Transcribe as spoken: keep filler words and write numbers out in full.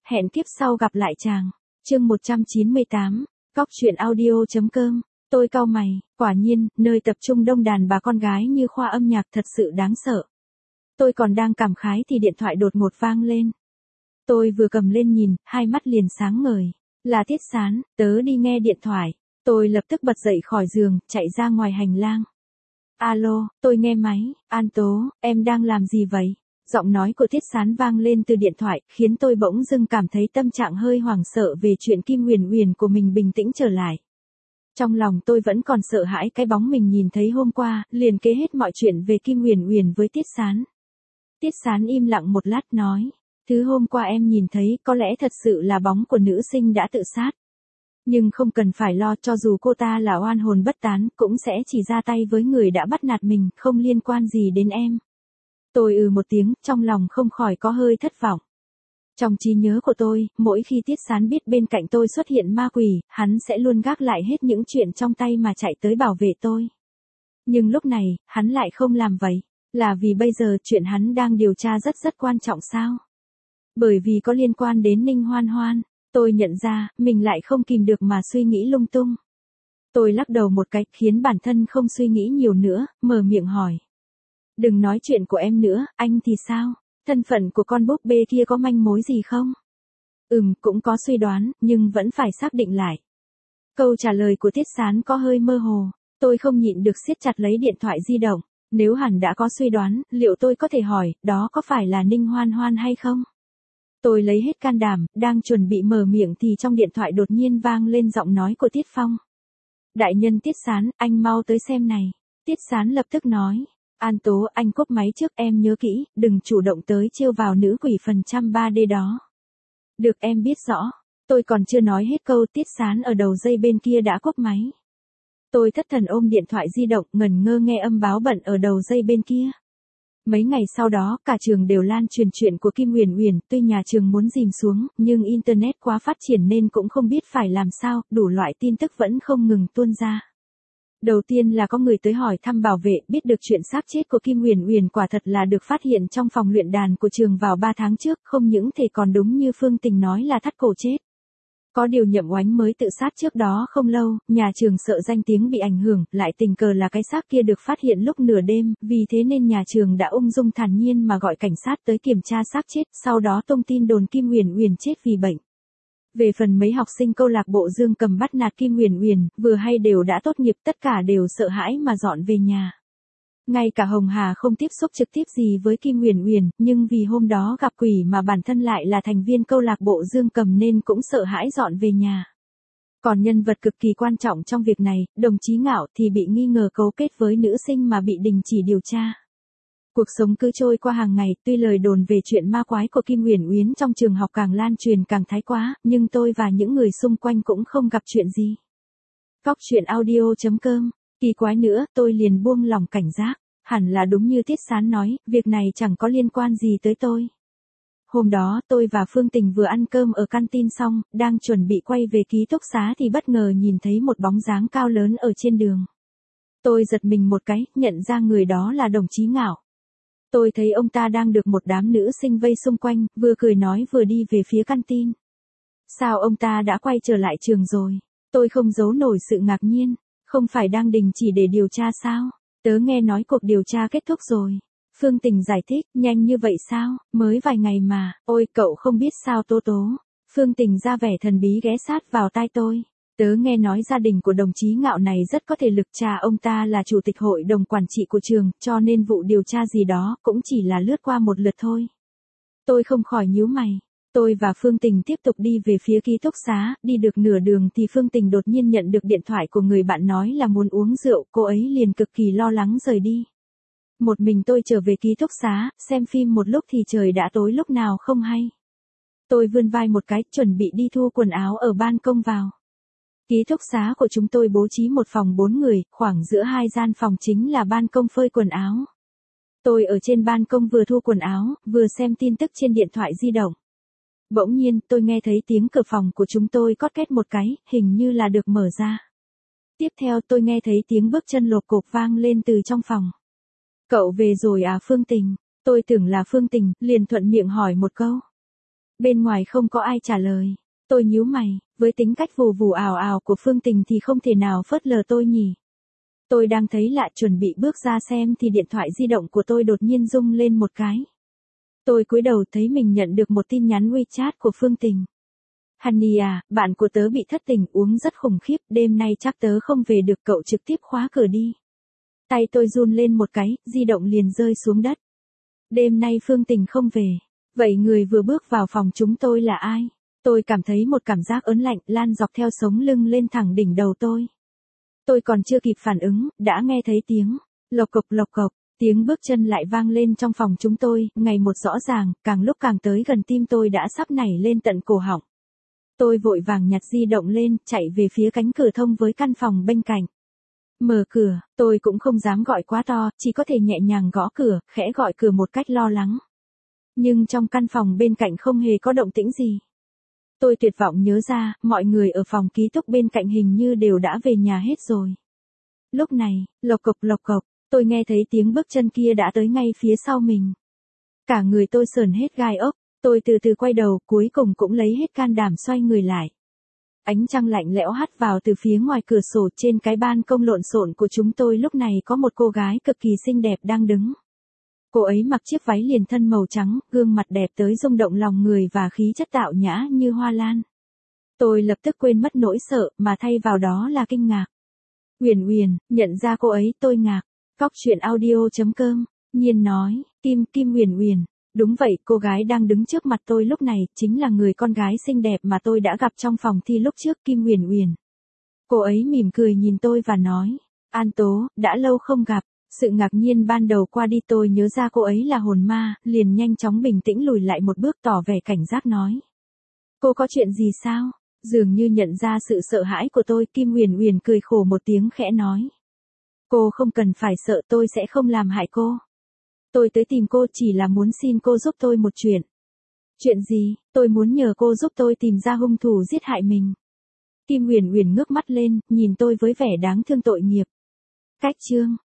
hẹn kiếp sau gặp lại chàng. Chương một trăm chín mươi tám, Cóc truyện audio.com. Tôi cau mày, quả nhiên, nơi tập trung đông đàn bà con gái như khoa âm nhạc thật sự đáng sợ. Tôi còn đang cảm khái thì điện thoại đột ngột vang lên. Tôi vừa cầm lên nhìn, hai mắt liền sáng ngời. Là Tiết Sán, tớ đi nghe điện thoại. Tôi lập tức bật dậy khỏi giường, chạy ra ngoài hành lang. Alo, tôi nghe máy, An Tố, em đang làm gì vậy? Giọng nói của Tiết Sán vang lên từ điện thoại, khiến tôi bỗng dưng cảm thấy tâm trạng hơi hoảng sợ về chuyện Kim Huyền Huyền của mình bình tĩnh trở lại. Trong lòng tôi vẫn còn sợ hãi cái bóng mình nhìn thấy hôm qua, liền kể hết mọi chuyện về Kim Huyền Huyền với Tiết Sán. Tiết Sán im lặng một lát nói, thứ hôm qua em nhìn thấy có lẽ thật sự là bóng của nữ sinh đã tự sát. Nhưng không cần phải lo, cho dù cô ta là oan hồn bất tán, cũng sẽ chỉ ra tay với người đã bắt nạt mình, không liên quan gì đến em. Tôi ừ một tiếng, trong lòng không khỏi có hơi thất vọng. Trong trí nhớ của tôi, mỗi khi Tiết Sán biết bên cạnh tôi xuất hiện ma quỷ, hắn sẽ luôn gác lại hết những chuyện trong tay mà chạy tới bảo vệ tôi. Nhưng lúc này, hắn lại không làm vậy. Là vì bây giờ chuyện hắn đang điều tra rất rất quan trọng sao? Bởi vì có liên quan đến Ninh Hoan Hoan, tôi nhận ra, mình lại không kìm được mà suy nghĩ lung tung. Tôi lắc đầu một cái, khiến bản thân không suy nghĩ nhiều nữa, mở miệng hỏi. Đừng nói chuyện của em nữa, anh thì sao? Thân phận của con búp bê kia có manh mối gì không? Ừm, cũng có suy đoán, nhưng vẫn phải xác định lại. Câu trả lời của Tiết Sán có hơi mơ hồ, tôi không nhịn được siết chặt lấy điện thoại di động. Nếu hẳn đã có suy đoán, liệu tôi có thể hỏi, đó có phải là Ninh Hoan Hoan hay không? Tôi lấy hết can đảm, đang chuẩn bị mở miệng thì trong điện thoại đột nhiên vang lên giọng nói của Tiết Phong. Đại nhân Tiết Sán, anh mau tới xem này. Tiết Sán lập tức nói. An Tố, anh cúp máy trước, em nhớ kỹ, đừng chủ động tới trêu vào nữ quỷ phần trăm ba D đó. Được, em biết rõ. Tôi còn chưa nói hết câu, Tiết Sán ở đầu dây bên kia đã cúp máy. Tôi thất thần ôm điện thoại di động, ngẩn ngơ nghe âm báo bận ở đầu dây bên kia. Mấy ngày sau đó, cả trường đều lan truyền chuyện của Kim Huyền Huyền, tuy nhà trường muốn dìm xuống, nhưng Internet quá phát triển nên cũng không biết phải làm sao, đủ loại tin tức vẫn không ngừng tuôn ra. Đầu tiên là có người tới hỏi thăm bảo vệ, biết được chuyện xác chết của Kim Huyền Huyền quả thật là được phát hiện trong phòng luyện đàn của trường vào ba tháng trước, không những thể còn đúng như Phương Tình nói là thắt cổ chết. Có điều Nhậm Oánh mới tự sát trước đó không lâu, nhà trường sợ danh tiếng bị ảnh hưởng, lại tình cờ là cái xác kia được phát hiện lúc nửa đêm, vì thế nên nhà trường đã ung dung thản nhiên mà gọi cảnh sát tới kiểm tra xác chết, sau đó tung tin đồn Kim Huyền Huyền chết vì bệnh. Về phần mấy học sinh câu lạc bộ Dương Cầm bắt nạt Kim Huyền Huyền, vừa hay đều đã tốt nghiệp, tất cả đều sợ hãi mà dọn về nhà. Ngay cả Hồng Hà không tiếp xúc trực tiếp gì với Kim Huyền Huyền, nhưng vì hôm đó gặp quỷ mà bản thân lại là thành viên câu lạc bộ Dương Cầm nên cũng sợ hãi dọn về nhà. Còn nhân vật cực kỳ quan trọng trong việc này, đồng chí Ngạo thì bị nghi ngờ cấu kết với nữ sinh mà bị đình chỉ điều tra. Cuộc sống cứ trôi qua hàng ngày, tuy lời đồn về chuyện ma quái của Kim Huyền Uyến trong trường học càng lan truyền càng thái quá, nhưng tôi và những người xung quanh cũng không gặp chuyện gì. Cóc truyện audio.com. Kỳ quái nữa, tôi liền buông lòng cảnh giác. Hẳn là đúng như Tiết Sán nói, việc này chẳng có liên quan gì tới tôi. Hôm đó, tôi và Phương Tình vừa ăn cơm ở canteen xong, đang chuẩn bị quay về ký túc xá thì bất ngờ nhìn thấy một bóng dáng cao lớn ở trên đường. Tôi giật mình một cái, nhận ra người đó là đồng chí Ngạo. Tôi thấy ông ta đang được một đám nữ sinh vây xung quanh, vừa cười nói vừa đi về phía canteen. Sao ông ta đã quay trở lại trường rồi? Tôi không giấu nổi sự ngạc nhiên. Không phải đang đình chỉ để điều tra sao? Tớ nghe nói cuộc điều tra kết thúc rồi. Phương Tình giải thích, nhanh như vậy sao? Mới vài ngày mà, ôi cậu không biết sao Tố Tố. Phương Tình ra vẻ thần bí ghé sát vào tai tôi. Tớ nghe nói gia đình của đồng chí Ngạo này rất có thể lực, cha ông ta là chủ tịch hội đồng quản trị của trường, cho nên vụ điều tra gì đó cũng chỉ là lướt qua một lượt thôi. Tôi không khỏi nhíu mày. Tôi và Phương Tình tiếp tục đi về phía ký túc xá, đi được nửa đường thì Phương Tình đột nhiên nhận được điện thoại của người bạn nói là muốn uống rượu, cô ấy liền cực kỳ lo lắng rời đi. Một mình tôi trở về ký túc xá, xem phim một lúc thì trời đã tối lúc nào không hay. Tôi vươn vai một cái, chuẩn bị đi thu quần áo ở ban công vào. Ký túc xá của chúng tôi bố trí một phòng bốn người, khoảng giữa hai gian phòng chính là ban công phơi quần áo. Tôi ở trên ban công vừa thu quần áo, vừa xem tin tức trên điện thoại di động. Bỗng nhiên, tôi nghe thấy tiếng cửa phòng của chúng tôi cót két một cái, hình như là được mở ra. Tiếp theo tôi nghe thấy tiếng bước chân lộp cộp vang lên từ trong phòng. Cậu về rồi à Phương Tình? Tôi tưởng là Phương Tình, liền thuận miệng hỏi một câu. Bên ngoài không có ai trả lời. Tôi nhíu mày, với tính cách vù vù ảo ảo của Phương Tình thì không thể nào phớt lờ tôi nhỉ. Tôi đang thấy lạ chuẩn bị bước ra xem thì điện thoại di động của tôi đột nhiên rung lên một cái. Tôi cúi đầu thấy mình nhận được một tin nhắn WeChat của Phương Tình. Honey à, bạn của tớ bị thất tình uống rất khủng khiếp, đêm nay chắc tớ không về được, cậu trực tiếp khóa cửa đi. Tay tôi run lên một cái, di động liền rơi xuống đất. Đêm nay Phương Tình không về. Vậy người vừa bước vào phòng chúng tôi là ai? Tôi cảm thấy một cảm giác ớn lạnh lan dọc theo sống lưng lên thẳng đỉnh đầu tôi. Tôi còn chưa kịp phản ứng, đã nghe thấy tiếng lộc cộc lộc cộc, tiếng bước chân lại vang lên trong phòng chúng tôi, ngày một rõ ràng, càng lúc càng tới gần tim tôi đã sắp nảy lên tận cổ họng. Tôi vội vàng nhặt di động lên, chạy về phía cánh cửa thông với căn phòng bên cạnh. Mở cửa, tôi cũng không dám gọi quá to, chỉ có thể nhẹ nhàng gõ cửa, khẽ gọi cửa một cách lo lắng. Nhưng trong căn phòng bên cạnh không hề có động tĩnh gì. Tôi tuyệt vọng nhớ ra, mọi người ở phòng ký túc bên cạnh hình như đều đã về nhà hết rồi. Lúc này, lộc cộc lộc cộc, tôi nghe thấy tiếng bước chân kia đã tới ngay phía sau mình. Cả người tôi sởn hết gai ốc, tôi từ từ quay đầu, cuối cùng cũng lấy hết can đảm xoay người lại. Ánh trăng lạnh lẽo hắt vào từ phía ngoài cửa sổ, trên cái ban công lộn xộn của chúng tôi lúc này có một cô gái cực kỳ xinh đẹp đang đứng. Cô ấy mặc chiếc váy liền thân màu trắng, gương mặt đẹp tới rung động lòng người và khí chất tạo nhã như hoa lan. Tôi lập tức quên mất nỗi sợ, mà thay vào đó là kinh ngạc. Uyển Uyển, nhận ra cô ấy, tôi ngạc. Cóc truyện audio chấm com, Nhiên nói, Kim Kim Uyển Uyển. Đúng vậy, cô gái đang đứng trước mặt tôi lúc này, chính là người con gái xinh đẹp mà tôi đã gặp trong phòng thi lúc trước, Kim Uyển Uyển. Cô ấy mỉm cười nhìn tôi và nói, An Tố, đã lâu không gặp. Sự ngạc nhiên ban đầu qua đi, tôi nhớ ra cô ấy là hồn ma, liền nhanh chóng bình tĩnh lùi lại một bước tỏ vẻ cảnh giác nói. Cô có chuyện gì sao? Dường như nhận ra sự sợ hãi của tôi, Kim Uyển Uyển cười khổ một tiếng khẽ nói. Cô không cần phải sợ, tôi sẽ không làm hại cô. Tôi tới tìm cô chỉ là muốn xin cô giúp tôi một chuyện. Chuyện gì? Tôi muốn nhờ cô giúp tôi tìm ra hung thủ giết hại mình. Kim Uyển Uyển ngước mắt lên, nhìn tôi với vẻ đáng thương tội nghiệp. Cách chương